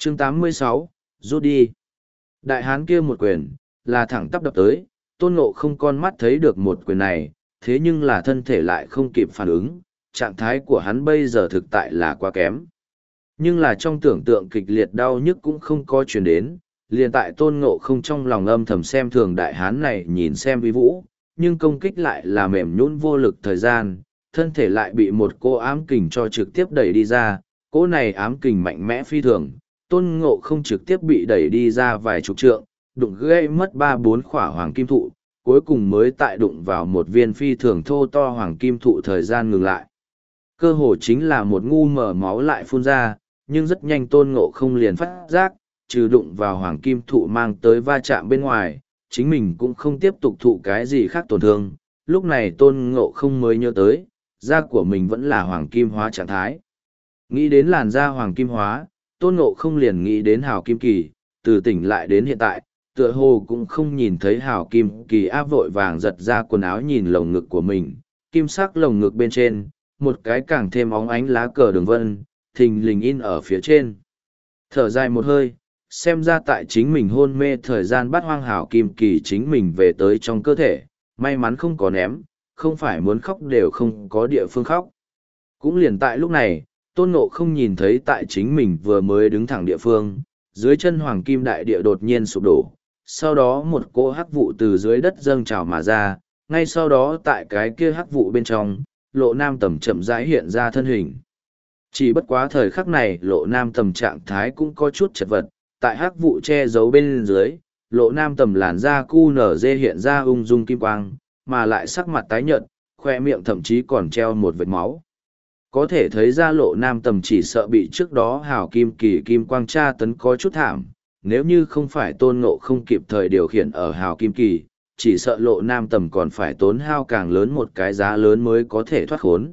Chương 86, rút đi. Đại hán kia một quyền, là thẳng tắp đập tới, Tôn Ngộ không con mắt thấy được một quyền này, thế nhưng là thân thể lại không kịp phản ứng, trạng thái của hắn bây giờ thực tại là quá kém. Nhưng là trong tưởng tượng kịch liệt đau nhức cũng không có chuyển đến, liền tại Tôn Ngộ không trong lòng âm thầm xem thường đại hán này nhìn xem vi vũ, nhưng công kích lại là mềm nhũn vô lực thời gian, thân thể lại bị một cô ám kình cho trực tiếp đẩy đi ra, cỗ này ám kình mạnh mẽ phi thường, Tôn Ngộ không trực tiếp bị đẩy đi ra vài chục trượng, đụng gãy mất 3-4 khỏa hoàng kim thụ, cuối cùng mới tại đụng vào một viên phi thường thô to hoàng kim thụ thời gian ngừng lại. Cơ hồ chính là một ngu mở máu lại phun ra, nhưng rất nhanh Tôn Ngộ không liền phát giác, trừ đụng vào hoàng kim thụ mang tới va chạm bên ngoài, chính mình cũng không tiếp tục thụ cái gì khác tổn thương. Lúc này Tôn Ngộ không mới nhớ tới, da của mình vẫn là hoàng kim hóa trạng thái. Nghĩ đến làn da hoàng kim hóa, Tôn Ngộ không liền nghĩ đến Hào Kim Kỳ, từ tỉnh lại đến hiện tại, tựa hồ cũng không nhìn thấy Hào Kim Kỳ áp vội vàng giật ra quần áo nhìn lồng ngực của mình, kim sắc lồng ngực bên trên, một cái càng thêm óng ánh lá cờ đường vân, thình lình in ở phía trên. Thở dài một hơi, xem ra tại chính mình hôn mê thời gian bắt hoang Hào Kim Kỳ chính mình về tới trong cơ thể, may mắn không có ném, không phải muốn khóc đều không có địa phương khóc. Cũng liền tại lúc này, Tôn Ngộ không nhìn thấy tại chính mình vừa mới đứng thẳng địa phương, dưới chân hoàng kim đại địa đột nhiên sụp đổ, sau đó một cỗ hắc vụ từ dưới đất dâng trào mà ra, ngay sau đó tại cái kia hắc vụ bên trong, Lộ Nam Tầm chậm rãi hiện ra thân hình. Chỉ bất quá thời khắc này Lộ Nam Tầm trạng thái cũng có chút chật vật, tại hắc vụ che giấu bên dưới, Lộ Nam Tầm làn da cu nở dê hiện ra ung dung kim quang, mà lại sắc mặt tái nhợt, khoe miệng thậm chí còn treo một vệt máu. Có thể thấy ra Lộ Nam Tầm chỉ sợ bị trước đó Hào Kim Kỳ kim quang tra tấn có chút thảm, nếu như không phải Tôn Ngộ không kịp thời điều khiển ở Hào Kim Kỳ, chỉ sợ Lộ Nam Tầm còn phải tốn hao càng lớn một cái giá lớn mới có thể thoát khốn.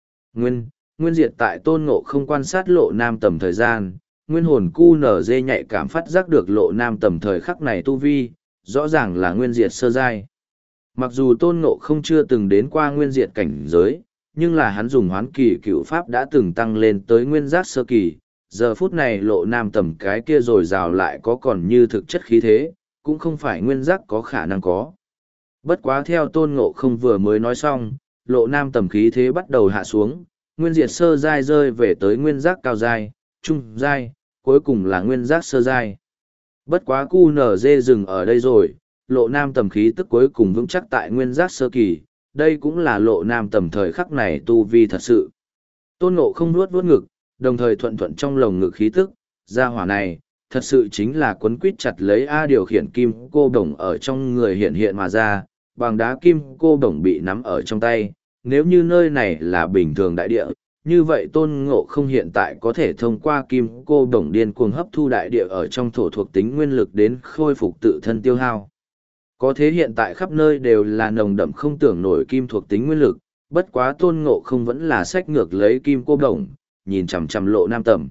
Nguyên diệt tại Tôn Ngộ không quan sát Lộ Nam Tầm thời gian, nguyên hồn cu nở dê nhạy cảm phát giác được Lộ Nam Tầm thời khắc này tu vi, rõ ràng là nguyên diệt sơ giai. Mặc dù Tôn Ngộ không chưa từng đến qua nguyên diệt cảnh giới, nhưng là hắn dùng hoán kỳ cựu pháp đã từng tăng lên tới nguyên giác sơ kỳ, giờ phút này Lộ Nam Tầm cái kia rồi rào lại có còn như thực chất khí thế, cũng không phải nguyên giác có khả năng có. Bất quá theo Tôn Ngộ không vừa mới nói xong, Lộ Nam Tầm khí thế bắt đầu hạ xuống, nguyên diệt sơ giai rơi về tới nguyên giác cao giai, trung giai, cuối cùng là nguyên giác sơ giai. Bất quá cu nở dê dừng ở đây rồi, Lộ Nam Tầm khí tức cuối cùng vững chắc tại nguyên giác sơ kỳ, đây cũng là Lộ Nam Tầm thời khắc này tu vi thật sự. Tôn Ngộ không nuốt vuốt ngực, đồng thời thuận thuận trong lồng ngực khí tức, gia hỏa này, thật sự chính là quấn quýt chặt lấy A điều khiển kim cô đồng ở trong người hiện hiện mà ra, bằng đá kim cô đồng bị nắm ở trong tay, nếu như nơi này là bình thường đại địa, như vậy Tôn Ngộ không hiện tại có thể thông qua kim cô đồng điên cuồng hấp thu đại địa ở trong thổ thuộc tính nguyên lực đến khôi phục tự thân tiêu hao. Có thế hiện tại khắp nơi đều là nồng đậm không tưởng nổi kim thuộc tính nguyên lực, bất quá Tôn Ngộ không vẫn là xách ngược lấy kim cô đồng, nhìn chằm chằm Lộ Nam Tầm.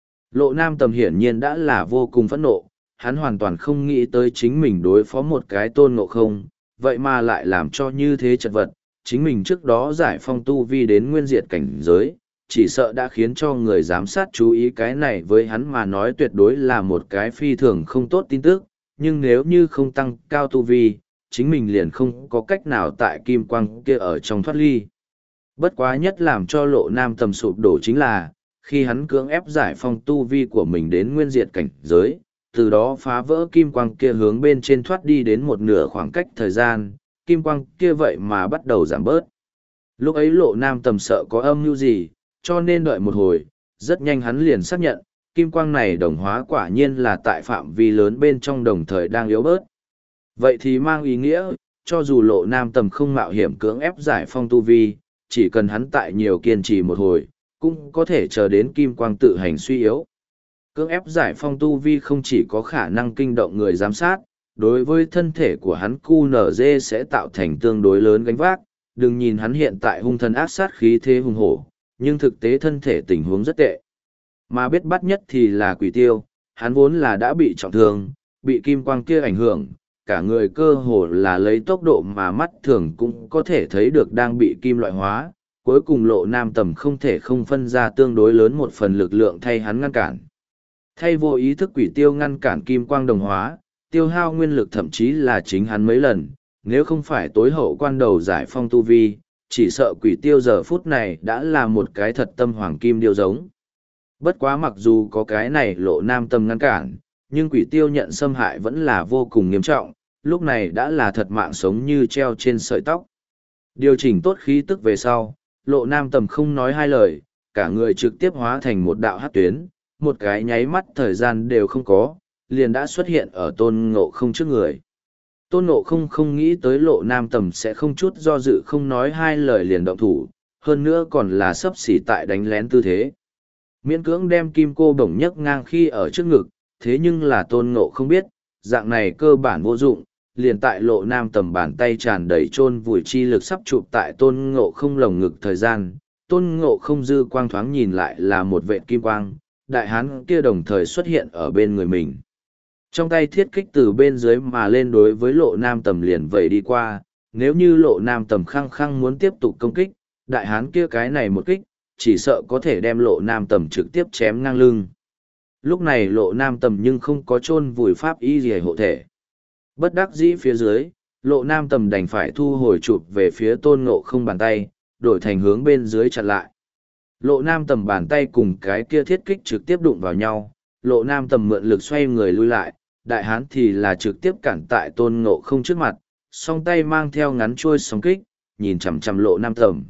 Lộ Nam Tầm hiển nhiên đã là vô cùng phẫn nộ, hắn hoàn toàn không nghĩ tới chính mình đối phó một cái Tôn Ngộ không, vậy mà lại làm cho như thế chật vật, chính mình trước đó giải phong tu vi đến nguyên diệt cảnh giới, chỉ sợ đã khiến cho người giám sát chú ý cái này với hắn mà nói tuyệt đối là một cái phi thường không tốt tin tức, nhưng nếu như không tăng cao tu vi, chính mình liền không có cách nào tại kim quang kia ở trong thoát ly. Bất quá nhất làm cho Lộ Nam Tầm sụp đổ chính là, khi hắn cưỡng ép giải phong tu vi của mình đến nguyên diệt cảnh giới, từ đó phá vỡ kim quang kia hướng bên trên thoát đi đến một nửa khoảng cách thời gian, kim quang kia vậy mà bắt đầu giảm bớt. Lúc ấy Lộ Nam Tầm sợ có âm mưu gì, cho nên đợi một hồi, rất nhanh hắn liền xác nhận, kim quang này đồng hóa quả nhiên là tại phạm vi lớn bên trong đồng thời đang yếu bớt. Vậy thì mang ý nghĩa, cho dù Lộ Nam Tầm không mạo hiểm cưỡng ép giải phong tu vi, chỉ cần hắn tại nhiều kiên trì một hồi, cũng có thể chờ đến kim quang tự hành suy yếu. Cưỡng ép giải phong tu vi không chỉ có khả năng kinh động người giám sát, đối với thân thể của hắn QNZ sẽ tạo thành tương đối lớn gánh vác, đừng nhìn hắn hiện tại hung thần ác sát khí thế hùng hổ, nhưng thực tế thân thể tình huống rất tệ. Mà biết bắt nhất thì là Quỷ Tiêu, hắn vốn là đã bị trọng thương, bị kim quang kia ảnh hưởng, cả người cơ hồ là lấy tốc độ mà mắt thường cũng có thể thấy được đang bị kim loại hóa, cuối cùng Lộ Nam Tầm không thể không phân ra tương đối lớn một phần lực lượng thay hắn ngăn cản. Thay vô ý thức quỷ tiêu ngăn cản kim quang đồng hóa, tiêu hao nguyên lực thậm chí là chính hắn mấy lần, nếu không phải tối hậu quan đầu giải phong tu vi, chỉ sợ quỷ tiêu giờ phút này đã là một cái thật tâm hoàng kim điêu giống. Bất quá mặc dù có cái này Lộ Nam Tầm ngăn cản, nhưng quỷ tiêu nhận xâm hại vẫn là vô cùng nghiêm trọng, lúc này đã là thật mạng sống như treo trên sợi tóc. Điều chỉnh tốt khí tức về sau, Lộ Nam Tầm không nói hai lời, cả người trực tiếp hóa thành một đạo hắc tuyến, một cái nháy mắt thời gian đều không có, liền đã xuất hiện ở Tôn Ngộ Không trước người. Tôn Ngộ Không không nghĩ tới Lộ Nam Tầm sẽ không chút do dự không nói hai lời liền động thủ, hơn nữa còn là sấp xỉ tại đánh lén tư thế. Miễn cưỡng đem kim cô bổng nhấc ngang khi ở trước ngực, thế nhưng là Tôn Ngộ Không biết, dạng này cơ bản vô dụng, liền tại Lộ Nam Tầm bàn tay tràn đầy chôn vùi chi lực sắp chụp tại Tôn Ngộ Không lồng ngực thời gian, Tôn Ngộ Không dư quang thoáng nhìn lại là một vệt kim quang, đại hán kia đồng thời xuất hiện ở bên người mình. Trong tay thiết kích từ bên dưới mà lên đối với Lộ Nam Tầm liền vẩy đi qua, nếu như Lộ Nam Tầm khăng khăng muốn tiếp tục công kích, đại hán kia cái này một kích, chỉ sợ có thể đem Lộ Nam Tầm trực tiếp chém ngang lưng. Lúc này Lộ Nam Tầm nhưng không có chôn vùi pháp y gì hộ thể. Bất đắc dĩ phía dưới, Lộ Nam Tầm đành phải thu hồi chụp về phía Tôn Ngộ Không bàn tay, đổi thành hướng bên dưới chặn lại. Lộ Nam Tầm bàn tay cùng cái kia thiết kích trực tiếp đụng vào nhau, Lộ Nam Tầm mượn lực xoay người lui lại, đại hán thì là trực tiếp cản tại Tôn Ngộ Không trước mặt, song tay mang theo ngắn chuôi sóng kích, nhìn chằm chằm Lộ Nam Tầm.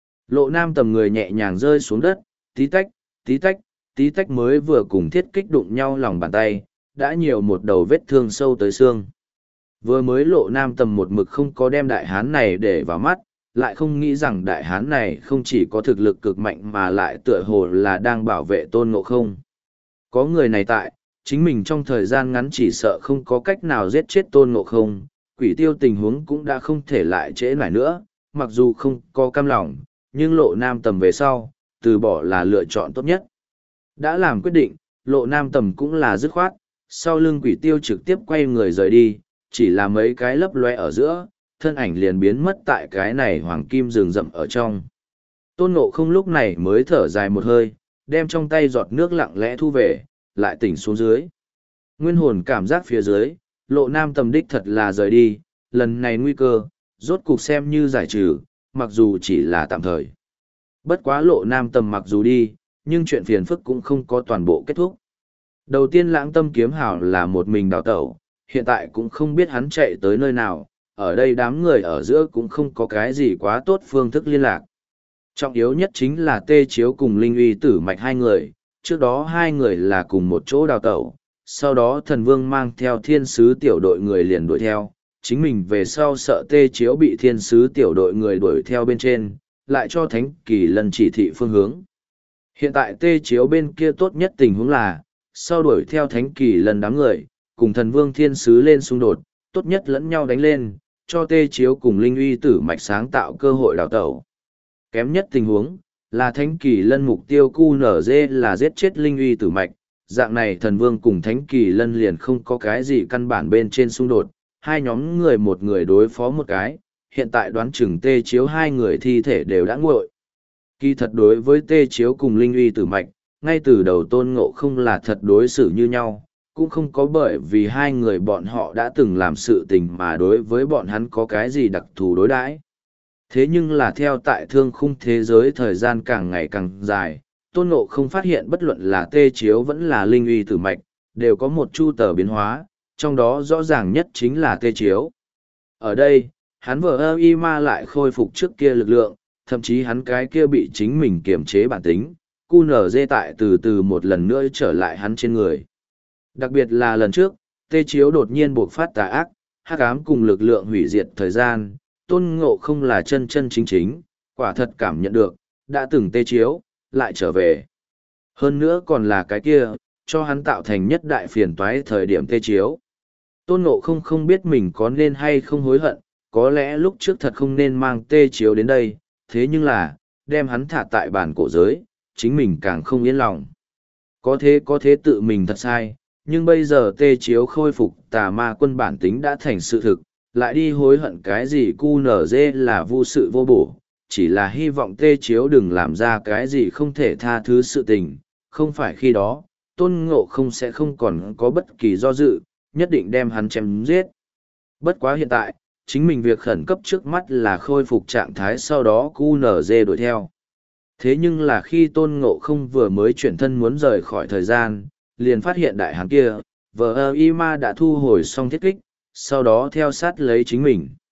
Lộ Nam Tầm người nhẹ nhàng rơi xuống đất, tí tách, tí tách, tí tách mới vừa cùng thiết kích đụng nhau lòng bàn tay, đã nhiều một đầu vết thương sâu tới xương. Vừa mới Lộ Nam Tầm một mực không có đem đại hán này để vào mắt, lại không nghĩ rằng đại hán này không chỉ có thực lực cực mạnh mà lại tựa hồ là đang bảo vệ Tôn Ngộ Không. Có người này tại, chính mình trong thời gian ngắn chỉ sợ không có cách nào giết chết Tôn Ngộ Không, quỷ tiêu tình huống cũng đã không thể lại trễ nải nữa, mặc dù không có cam lòng, nhưng Lộ Nam Tầm về sau, từ bỏ là lựa chọn tốt nhất. Đã làm quyết định, Lộ Nam Tầm cũng là dứt khoát, sau lưng quỷ tiêu trực tiếp quay người rời đi, chỉ là mấy cái lấp loe ở giữa, thân ảnh liền biến mất tại cái này hoàng kim rừng rậm ở trong. Tôn Ngộ Không lúc này mới thở dài một hơi, đem trong tay giọt nước lặng lẽ thu về, lại tỉnh xuống dưới. Nguyên hồn cảm giác phía dưới, Lộ Nam Tầm đích thật là rời đi, lần này nguy cơ, rốt cục xem như giải trừ, mặc dù chỉ là tạm thời. Bất quá Lộ Nam Tầm mặc dù đi, nhưng chuyện phiền phức cũng không có toàn bộ kết thúc. Đầu tiên Lãng Tâm Kiếm Hào là một mình đào tẩu, hiện tại cũng không biết hắn chạy tới nơi nào, ở đây đám người ở giữa cũng không có cái gì quá tốt phương thức liên lạc. Trọng yếu nhất chính là Tê Chiếu cùng Linh Uy Tử Mạch hai người, trước đó hai người là cùng một chỗ đào tẩu, sau đó Thần Vương mang theo thiên sứ tiểu đội người liền đuổi theo, chính mình về sau sợ Tê Chiếu bị thiên sứ tiểu đội người đuổi theo bên trên, lại cho Thánh Kỳ Lân chỉ thị phương hướng. Hiện tại Tê Chiếu bên kia tốt nhất tình huống là, sau đuổi theo Thánh Kỳ Lân đám người, cùng Thần Vương thiên sứ lên xung đột, tốt nhất lẫn nhau đánh lên, cho Tê Chiếu cùng Linh Uy Tử Mạch sáng tạo cơ hội đào tẩu. Kém nhất tình huống, là Thánh Kỳ Lân mục tiêu QNZ là giết chết Linh Uy Tử Mạch, dạng này Thần Vương cùng Thánh Kỳ Lân liền không có cái gì căn bản bên trên xung đột, hai nhóm người một người đối phó một cái, hiện tại đoán chừng Tê Chiếu hai người thi thể đều đã nguội. Kỳ thật đối với Tê Chiếu cùng Linh Uy Tử Mạch, ngay từ đầu Tôn Ngộ Không là thật đối xử như nhau, cũng không có bởi vì hai người bọn họ đã từng làm sự tình mà đối với bọn hắn có cái gì đặc thù đối đãi. Thế nhưng là theo tại thương khung thế giới thời gian càng ngày càng dài, Tôn Ngộ Không phát hiện bất luận là Tê Chiếu vẫn là Linh Uy Tử Mạch, đều có một chu tờ biến hóa, trong đó rõ ràng nhất chính là Tê Chiếu. Ở đây, hắn vờ y ma lại khôi phục trước kia lực lượng, thậm chí hắn cái kia bị chính mình kiềm chế bản tính, QNZ tại từ từ một lần nữa trở lại hắn trên người. Đặc biệt là lần trước, Tê Chiếu đột nhiên buộc phát tà ác, hắc ám cùng lực lượng hủy diệt thời gian, Tôn Ngộ Không là chân chân chính chính, quả thật cảm nhận được, đã từng Tê Chiếu, lại trở về. Hơn nữa còn là cái kia, cho hắn tạo thành nhất đại phiền toái thời điểm Tê Chiếu. Tôn Ngộ Không không biết mình có nên hay không hối hận, có lẽ lúc trước thật không nên mang Tê Chiếu đến đây, thế nhưng là, đem hắn thả tại bản cổ giới, chính mình càng không yên lòng. Có thế tự mình thật sai, nhưng bây giờ Tê Chiếu khôi phục tà ma quân bản tính đã thành sự thực, lại đi hối hận cái gì QNZ là vô sự vô bổ, chỉ là hy vọng Tê Chiếu đừng làm ra cái gì không thể tha thứ sự tình, không phải khi đó, Tôn Ngộ không sẽ không còn có bất kỳ do dự, nhất định đem hắn chém giết. Bất quá hiện tại, chính mình việc khẩn cấp trước mắt là khôi phục trạng thái sau đó QNZ đuổi theo. Thế nhưng là khi Tôn Ngộ không vừa mới chuyển thân muốn rời khỏi thời gian, liền phát hiện đại hán kia, vờ y ma đã thu hồi xong thiết kích, sau đó theo sát lấy chính mình.